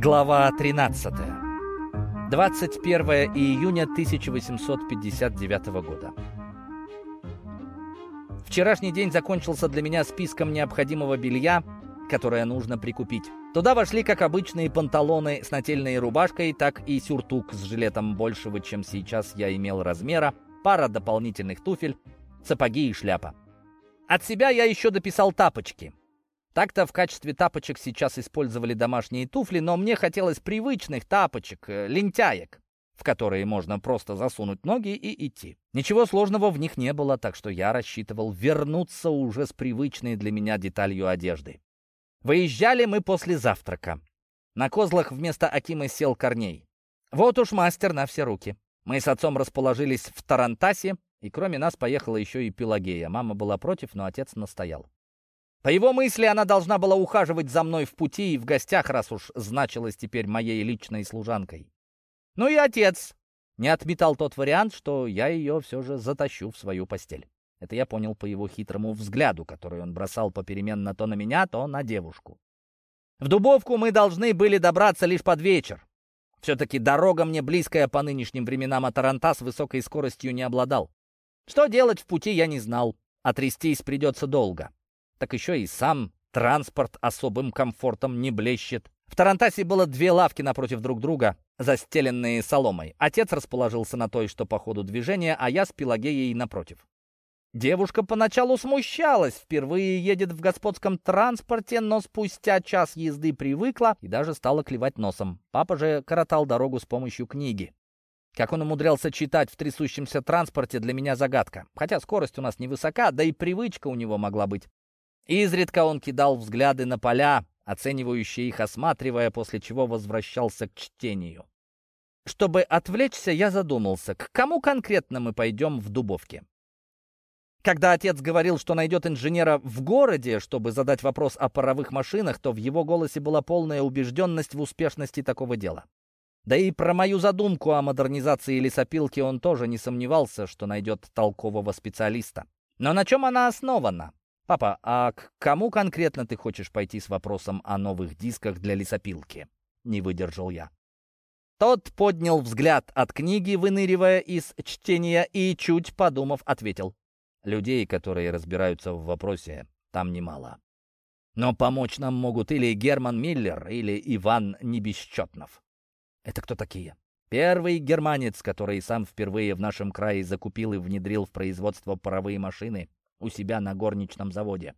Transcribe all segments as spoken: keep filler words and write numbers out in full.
Глава тринадцатая. двадцать первое июня тысяча восемьсот пятьдесят девятого года. Вчерашний день закончился для меня списком необходимого белья, которое нужно прикупить. Туда вошли как обычные панталоны с нательной рубашкой, так и сюртук с жилетом большего, чем сейчас я имел размера, пара дополнительных туфель, сапоги и шляпа. От себя я еще дописал тапочки. Так-то в качестве тапочек сейчас использовали домашние туфли, но мне хотелось привычных тапочек, лентяек, в которые можно просто засунуть ноги и идти. Ничего сложного в них не было, так что я рассчитывал вернуться уже с привычной для меня деталью одежды. Выезжали мы после завтрака. На козлах вместо Акимы сел Корней. Вот уж мастер на все руки. Мы с отцом расположились в тарантасе, и кроме нас поехала еще и Пелагея. Мама была против, но отец настоял. По его мысли, она должна была ухаживать за мной в пути и в гостях, раз уж значилась теперь моей личной служанкой. Ну и отец не отметал тот вариант, что я ее все же затащу в свою постель. Это я понял по его хитрому взгляду, который он бросал попеременно то на меня, то на девушку. В Дубовку мы должны были добраться лишь под вечер. Все-таки дорога мне близкая по нынешним временам, а тарантас высокой скоростью не обладал. Что делать в пути, я не знал, а трястись придется долго. Так еще и сам транспорт особым комфортом не блещет. В тарантасе было две лавки напротив друг друга, застеленные соломой. Отец расположился на той, что по ходу движения, а я с Пелагеей напротив. Девушка поначалу смущалась, впервые едет в господском транспорте, но спустя час езды привыкла и даже стала клевать носом. Папа же коротал дорогу с помощью книги. Как он умудрялся читать в трясущемся транспорте, для меня загадка. Хотя скорость у нас невысока, да и привычка у него могла быть. Изредка он кидал взгляды на поля, оценивающие их, осматривая, после чего возвращался к чтению. Чтобы отвлечься, я задумался, к кому конкретно мы пойдем в Дубовке. Когда отец говорил, что найдет инженера в городе, чтобы задать вопрос о паровых машинах, то в его голосе была полная убежденность в успешности такого дела. Да и про мою задумку о модернизации лесопилки он тоже не сомневался, что найдет толкового специалиста. Но на чем она основана? «Папа, а к кому конкретно ты хочешь пойти с вопросом о новых дисках для лесопилки?» Не выдержал я. Тот поднял взгляд от книги, выныривая из чтения, и, чуть подумав, ответил. «Людей, которые разбираются в вопросе, там немало. Но помочь нам могут или Герман Миллер, или Иван Небесчетнов». «Это кто такие?» «Первый германец, который сам впервые в нашем крае закупил и внедрил в производство паровые машины у себя на горничном заводе.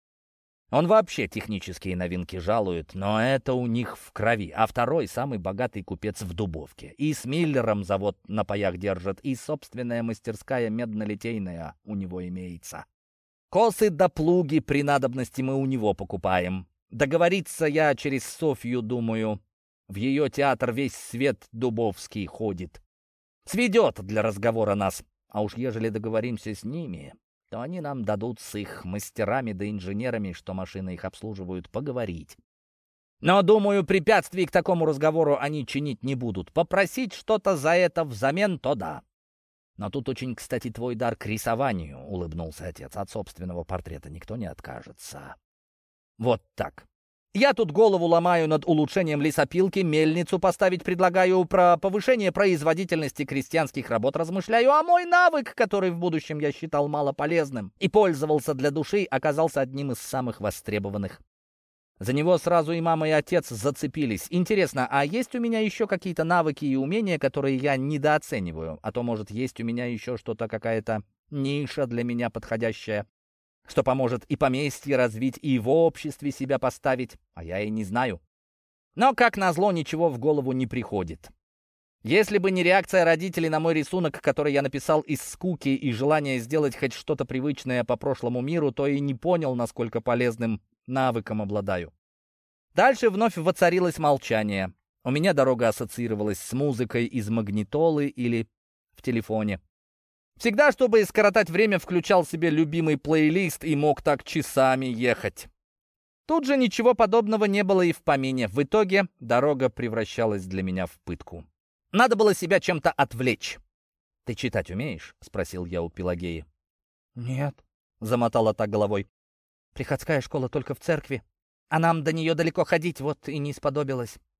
Он вообще технические новинки жалует, но это у них в крови. А второй — самый богатый купец в Дубовке. И с Миллером завод на паях держит, и собственная мастерская медно-литейная у него имеется. Косы да плуги при надобности мы у него покупаем. Договориться я через Софью, думаю. В ее театр весь свет дубовский ходит. Сведет для разговора нас. А уж ежели договоримся с ними, то они нам дадут с их мастерами да инженерами, что машины их обслуживают, поговорить. Но, думаю, препятствий к такому разговору они чинить не будут. Попросить что-то за это взамен, то да. Но тут очень, кстати, твой дар к рисованию, — улыбнулся отец. От собственного портрета никто не откажется. Вот так. Я тут голову ломаю над улучшением лесопилки, мельницу поставить предлагаю, про повышение производительности крестьянских работ размышляю, а мой навык, который в будущем я считал малополезным и пользовался для души, оказался одним из самых востребованных. За него сразу и мама, и отец зацепились. Интересно, а есть у меня еще какие-то навыки и умения, которые я недооцениваю? А то, может, есть у меня еще что-то, какая-то ниша для меня подходящая, что поможет и поместье развить, и в обществе себя поставить, а я и не знаю. Но, как назло, ничего в голову не приходит. Если бы не реакция родителей на мой рисунок, который я написал из скуки и желания сделать хоть что-то привычное по прошлому миру, то и не понял, насколько полезным навыком обладаю. Дальше вновь воцарилось молчание. У меня дорога ассоциировалась с музыкой из магнитолы или в телефоне. Всегда, чтобы скоротать время, включал себе любимый плейлист и мог так часами ехать. Тут же ничего подобного не было и в помине. В итоге дорога превращалась для меня в пытку. Надо было себя чем-то отвлечь. «Ты читать умеешь?» — спросил я у Пелагеи. «Нет», — замотала так головой. «Приходская школа только в церкви, а нам до нее далеко ходить, вот и не сподобилось.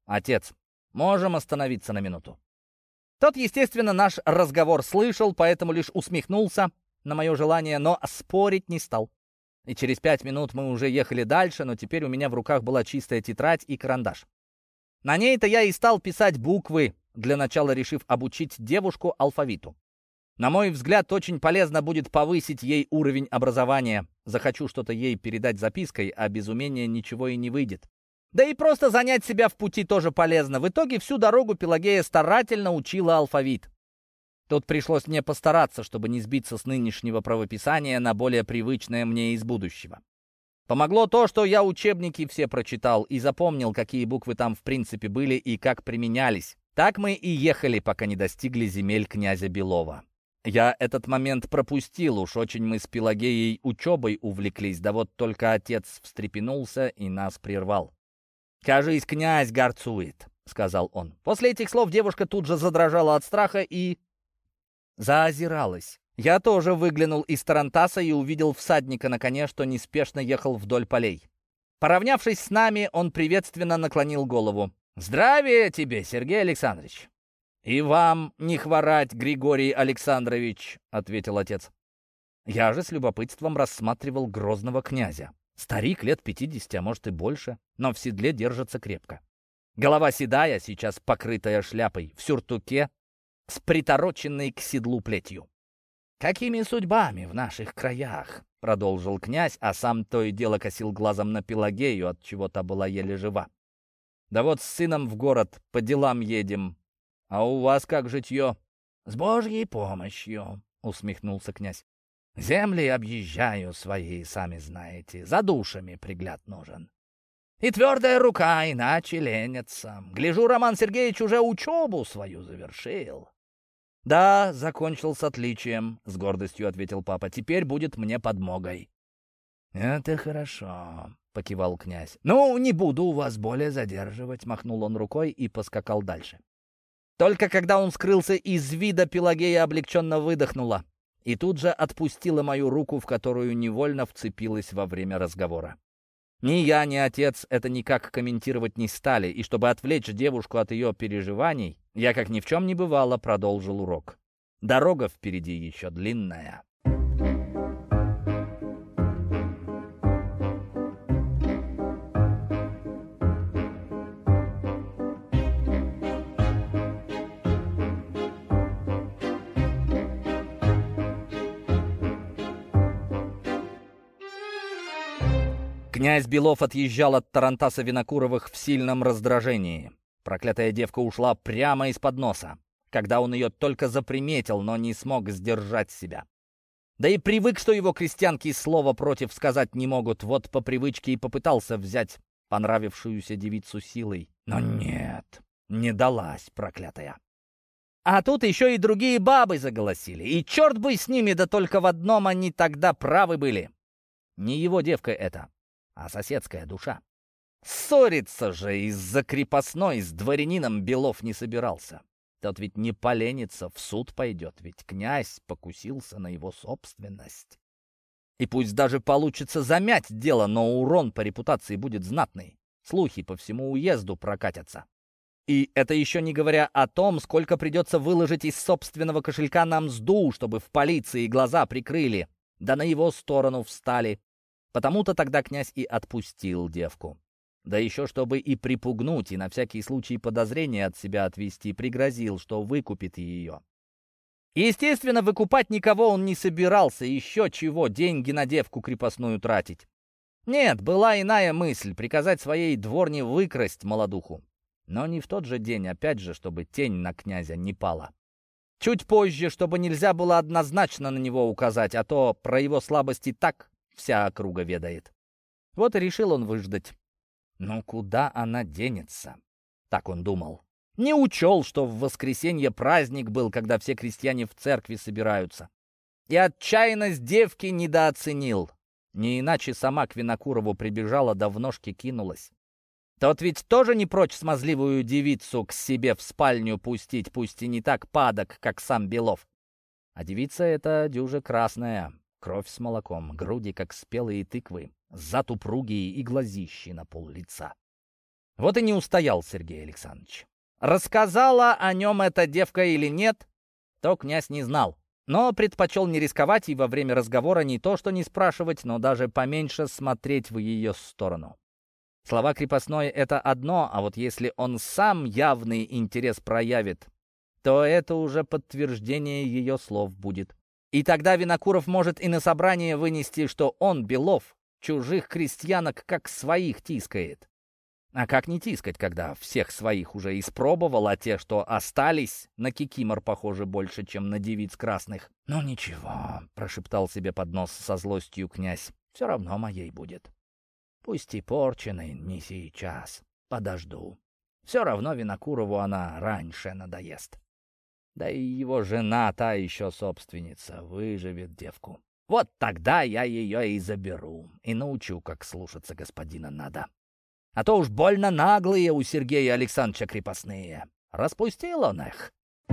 «Отец, можем остановиться на минуту?» Тот, естественно, наш разговор слышал, поэтому лишь усмехнулся на мое желание, но спорить не стал. И через пять минут мы уже ехали дальше, но теперь у меня в руках была чистая тетрадь и карандаш. На ней-то я и стал писать буквы, для начала решив обучить девушку алфавиту. На мой взгляд, очень полезно будет повысить ей уровень образования. Захочу что-то ей передать запиской, а без умения ничего и не выйдет. Да и просто занять себя в пути тоже полезно. В итоге всю дорогу Пелагея старательно учила алфавит. Тут пришлось мне постараться, чтобы не сбиться с нынешнего правописания на более привычное мне из будущего. Помогло то, что я учебники все прочитал и запомнил, какие буквы там в принципе были и как применялись. Так мы и ехали, пока не достигли земель князя Белова. Я этот момент пропустил, уж очень мы с Пелагеей учебой увлеклись, да вот только отец встрепенулся и нас прервал. «Кажись, князь горцует», — сказал он. После этих слов девушка тут же задрожала от страха и заозиралась. Я тоже выглянул из тарантаса и увидел всадника на коне, что неспешно ехал вдоль полей. Поравнявшись с нами, он приветственно наклонил голову. «Здравия тебе, Сергей Александрович!» «И вам не хворать, Григорий Александрович», — ответил отец. Я же с любопытством рассматривал грозного князя. Старик лет пятидесяти, а может и больше, но в седле держится крепко. Голова седая, сейчас покрытая шляпой, в сюртуке, с притороченной к седлу плетью. «Какими судьбами в наших краях?» — продолжил князь, а сам то и дело косил глазом на Пелагею, от чего та была еле жива. «Да вот с сыном в город по делам едем. А у вас как житье?» «С Божьей помощью», — усмехнулся князь. «Земли объезжаю свои, сами знаете. За душами пригляд нужен. И твердая рука, иначе ленятся. Гляжу, Роман Сергеевич уже учебу свою завершил». «Да, закончил с отличием», — с гордостью ответил папа. «Теперь будет мне подмогой». «Это хорошо», — покивал князь. «Ну, не буду вас более задерживать», — махнул он рукой и поскакал дальше. Только когда он скрылся из вида, Пелагея облегченно выдохнула и тут же отпустила мою руку, в которую невольно вцепилась во время разговора. Ни я, ни отец это никак комментировать не стали, и чтобы отвлечь девушку от ее переживаний, я, как ни в чем не бывало, продолжил урок. Дорога впереди еще длинная. Князь Белов отъезжал от тарантаса Винокуровых в сильном раздражении. Проклятая девка ушла прямо из-под носа, когда он ее только заприметил, но не смог сдержать себя. Да и привык, что его крестьянки слова против сказать не могут, вот по привычке и попытался взять понравившуюся девицу силой. Но нет, не далась проклятая. А тут еще и другие бабы заголосили, и черт бы с ними, да только в одном они тогда правы были. Не его девка это, а соседская душа. Ссориться же из-за крепостной с дворянином Белов не собирался. Тот ведь не поленится, в суд пойдет, ведь князь покусился на его собственность. И пусть даже получится замять дело, но урон по репутации будет знатный. Слухи по всему уезду прокатятся. И это еще не говоря о том, сколько придется выложить из собственного кошелька на мзду, чтобы в полиции глаза прикрыли, да на его сторону встали. Потому-то тогда князь и отпустил девку. Да еще чтобы и припугнуть, и на всякий случай подозрения от себя отвести, пригрозил, что выкупит ее. Естественно, выкупать никого он не собирался, еще чего, деньги на девку крепостную тратить. Нет, была иная мысль — приказать своей дворне выкрасть молодуху. Но не в тот же день, опять же, чтобы тень на князя не пала. Чуть позже, чтобы нельзя было однозначно на него указать, а то про его слабости так вся округа ведает. Вот и решил он выждать. Но куда она денется? Так он думал. Не учел, что в воскресенье праздник был, когда все крестьяне в церкви собираются. И отчаянность девки недооценил. Не иначе сама к Винокурову прибежала, да в ножки кинулась. Тот ведь тоже не прочь смазливую девицу к себе в спальню пустить, пусть и не так падок, как сам Белов. А девица эта дюже красная, кровь с молоком, груди, как спелые тыквы, зад упругие и глазищи на пол лица. Вот и не устоял Сергей Александрович. Рассказала о нем эта девка или нет, то князь не знал. Но предпочел не рисковать и во время разговора не то что не спрашивать, но даже поменьше смотреть в ее сторону. Слова крепостной — это одно, а вот если он сам явный интерес проявит, то это уже подтверждение ее слов будет. И тогда Винокуров может и на собрание вынести, что он, Белов, чужих крестьянок как своих тискает. А как не тискать, когда всех своих уже испробовал, а те, что остались, на кикимор похожи больше, чем на девиц красных? «Ну ничего», — прошептал себе под нос со злостью князь, — «все равно моей будет. Пусть и порченой, не сейчас. Подожду. Все равно Винокурову она раньше надоест. Да и его жена, та еще собственница, выживет девку. Вот тогда я ее и заберу, и научу, как слушаться господина надо. А то уж больно наглые у Сергея Александровича крепостные. Распустил он их».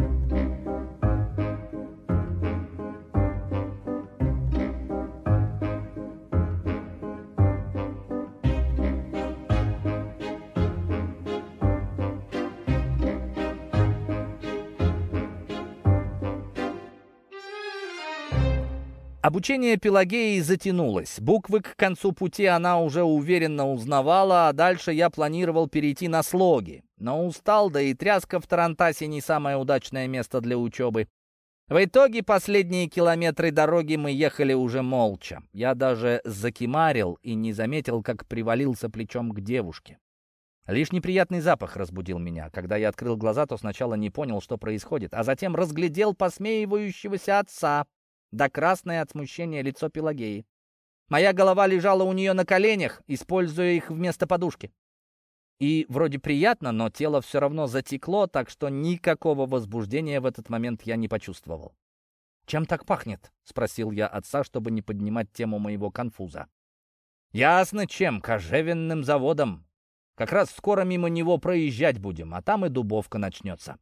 Обучение Пелагеи затянулось. Буквы к концу пути она уже уверенно узнавала, а дальше я планировал перейти на слоги. Но устал, да и тряска в тарантасе не самое удачное место для учебы. В итоге последние километры дороги мы ехали уже молча. Я даже закимарил и не заметил, как привалился плечом к девушке. Лишь неприятный запах разбудил меня. Когда я открыл глаза, то сначала не понял, что происходит, а затем разглядел посмеивающегося отца, да красное от смущения лицо Пелагеи. Моя голова лежала у нее на коленях, используя их вместо подушки. И вроде приятно, но тело все равно затекло, так что никакого возбуждения в этот момент я не почувствовал. «Чем так пахнет?» — спросил я отца, чтобы не поднимать тему моего конфуза. «Ясно чем, кожевенным заводом. Как раз скоро мимо него проезжать будем, а там и дубовка начнется».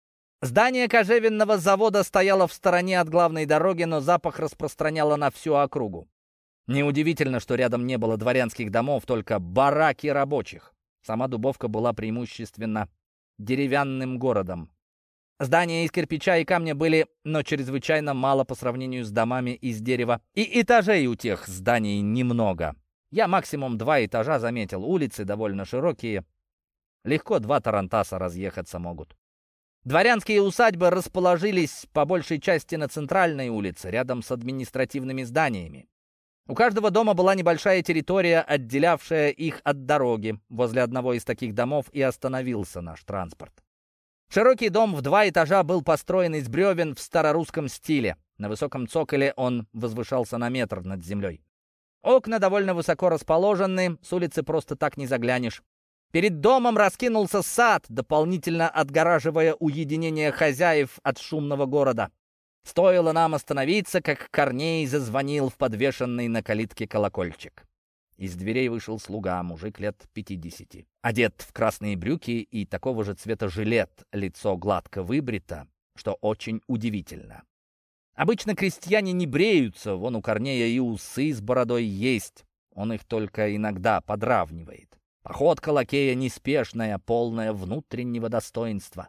Здание кожевенного завода стояло в стороне от главной дороги, но запах распространяло на всю округу. Неудивительно, что рядом не было дворянских домов, только бараки рабочих. Сама Дубовка была преимущественно деревянным городом. Здания из кирпича и камня были, но чрезвычайно мало по сравнению с домами из дерева. И этажей у тех зданий немного. Я максимум два этажа заметил, улицы довольно широкие. Легко два тарантаса разъехаться могут. Дворянские усадьбы расположились по большей части на центральной улице, рядом с административными зданиями. У каждого дома была небольшая территория, отделявшая их от дороги. Возле одного из таких домов и остановился наш транспорт. Широкий дом в два этажа был построен из бревен в старорусском стиле. На высоком цоколе он возвышался на метр над землей. Окна довольно высоко расположены, с улицы просто так не заглянешь. Перед домом раскинулся сад, дополнительно отгораживая уединение хозяев от шумного города. Стоило нам остановиться, как Корней зазвонил в подвешенный на калитке колокольчик. Из дверей вышел слуга, мужик лет пятидесяти. Одет в красные брюки и такого же цвета жилет, лицо гладко выбрито, что очень удивительно. Обычно крестьяне не бреются, вон у Корнея и усы с бородой есть, он их только иногда подравнивает. Походка лакея неспешная, полная внутреннего достоинства.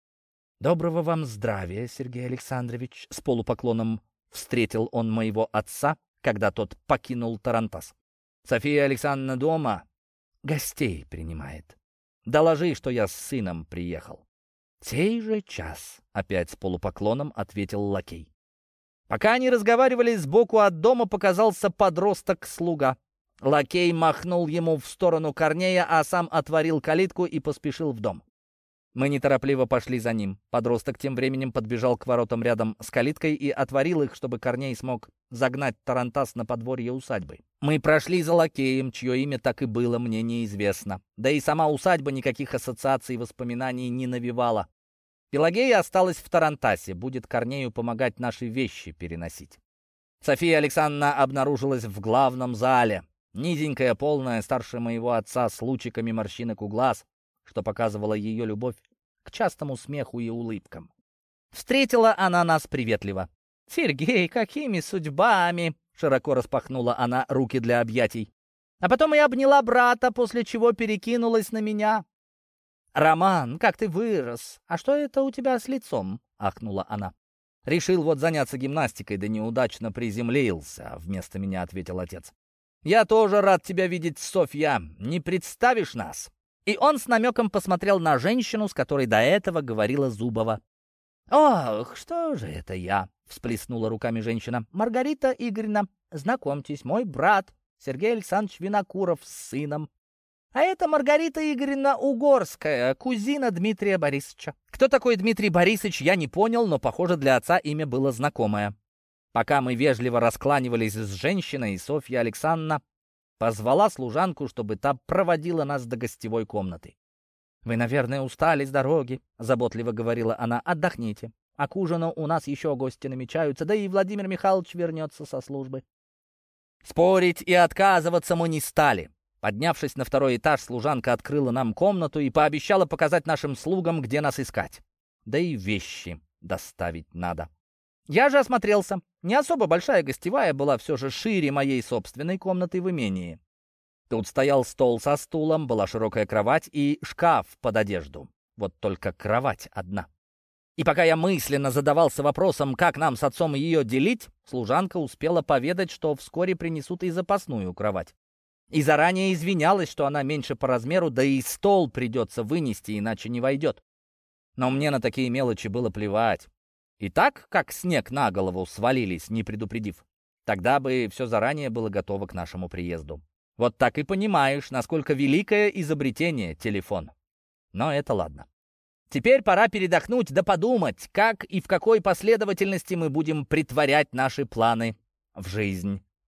«Доброго вам здравия, Сергей Александрович!» С полупоклоном встретил он моего отца, когда тот покинул тарантас. «София Александровна дома? Гостей принимает. Доложи, что я с сыном приехал». «Сей же час», — опять с полупоклоном ответил лакей. Пока они разговаривали, сбоку от дома показался подросток-слуга. Лакей махнул ему в сторону Корнея, а сам отворил калитку и поспешил в дом. Мы неторопливо пошли за ним. Подросток тем временем подбежал к воротам рядом с калиткой и отворил их, чтобы Корней смог загнать тарантас на подворье усадьбы. Мы прошли за лакеем, чье имя так и было мне неизвестно. Да и сама усадьба никаких ассоциаций и воспоминаний не навевала. Пелагея осталась в тарантасе, будет Корнею помогать наши вещи переносить. София Александровна обнаружилась в главном зале. Низенькая, полная, старше моего отца, с лучиками морщинок у глаз, что показывала ее любовь к частому смеху и улыбкам. Встретила она нас приветливо. «Сергей, какими судьбами!» — широко распахнула она руки для объятий. А потом я обняла брата, после чего перекинулась на меня. «Роман, как ты вырос! А что это у тебя с лицом?» — ахнула она. «Решил вот заняться гимнастикой, да неудачно приземлился», — вместо меня ответил отец. «Я тоже рад тебя видеть, Софья. Не представишь нас?» И он с намеком посмотрел на женщину, с которой до этого говорила Зубова. «Ох, что же это я?» — всплеснула руками женщина. «Маргарита Игоревна, знакомьтесь, мой брат Сергей Александрович Винокуров с сыном. А это Маргарита Игоревна Угорская, кузина Дмитрия Борисовича». Кто такой Дмитрий Борисович, я не понял, но, похоже, для отца имя было знакомое. Пока мы вежливо раскланивались с женщиной, Софья Александровна позвала служанку, чтобы та проводила нас до гостевой комнаты. «Вы, наверное, устали с дороги», — заботливо говорила она. «Отдохните. А к ужину у нас еще гости намечаются, да и Владимир Михайлович вернется со службы». Спорить и отказываться мы не стали. Поднявшись на второй этаж, служанка открыла нам комнату и пообещала показать нашим слугам, где нас искать. Да и вещи доставить надо. Я же осмотрелся. Не особо большая гостевая была все же шире моей собственной комнаты в имении. Тут стоял стол со стулом, была широкая кровать и шкаф под одежду. Вот только кровать одна. И пока я мысленно задавался вопросом, как нам с отцом ее делить, служанка успела поведать, что вскоре принесут и запасную кровать. И заранее извинялась, что она меньше по размеру, да и стол придется вынести, иначе не войдет. Но мне на такие мелочи было плевать. И так, как снег на голову свалились, не предупредив. Тогда бы все заранее было готово к нашему приезду. Вот так и понимаешь, насколько великое изобретение телефон. Но это ладно. Теперь пора передохнуть да подумать, как и в какой последовательности мы будем претворять наши планы в жизнь.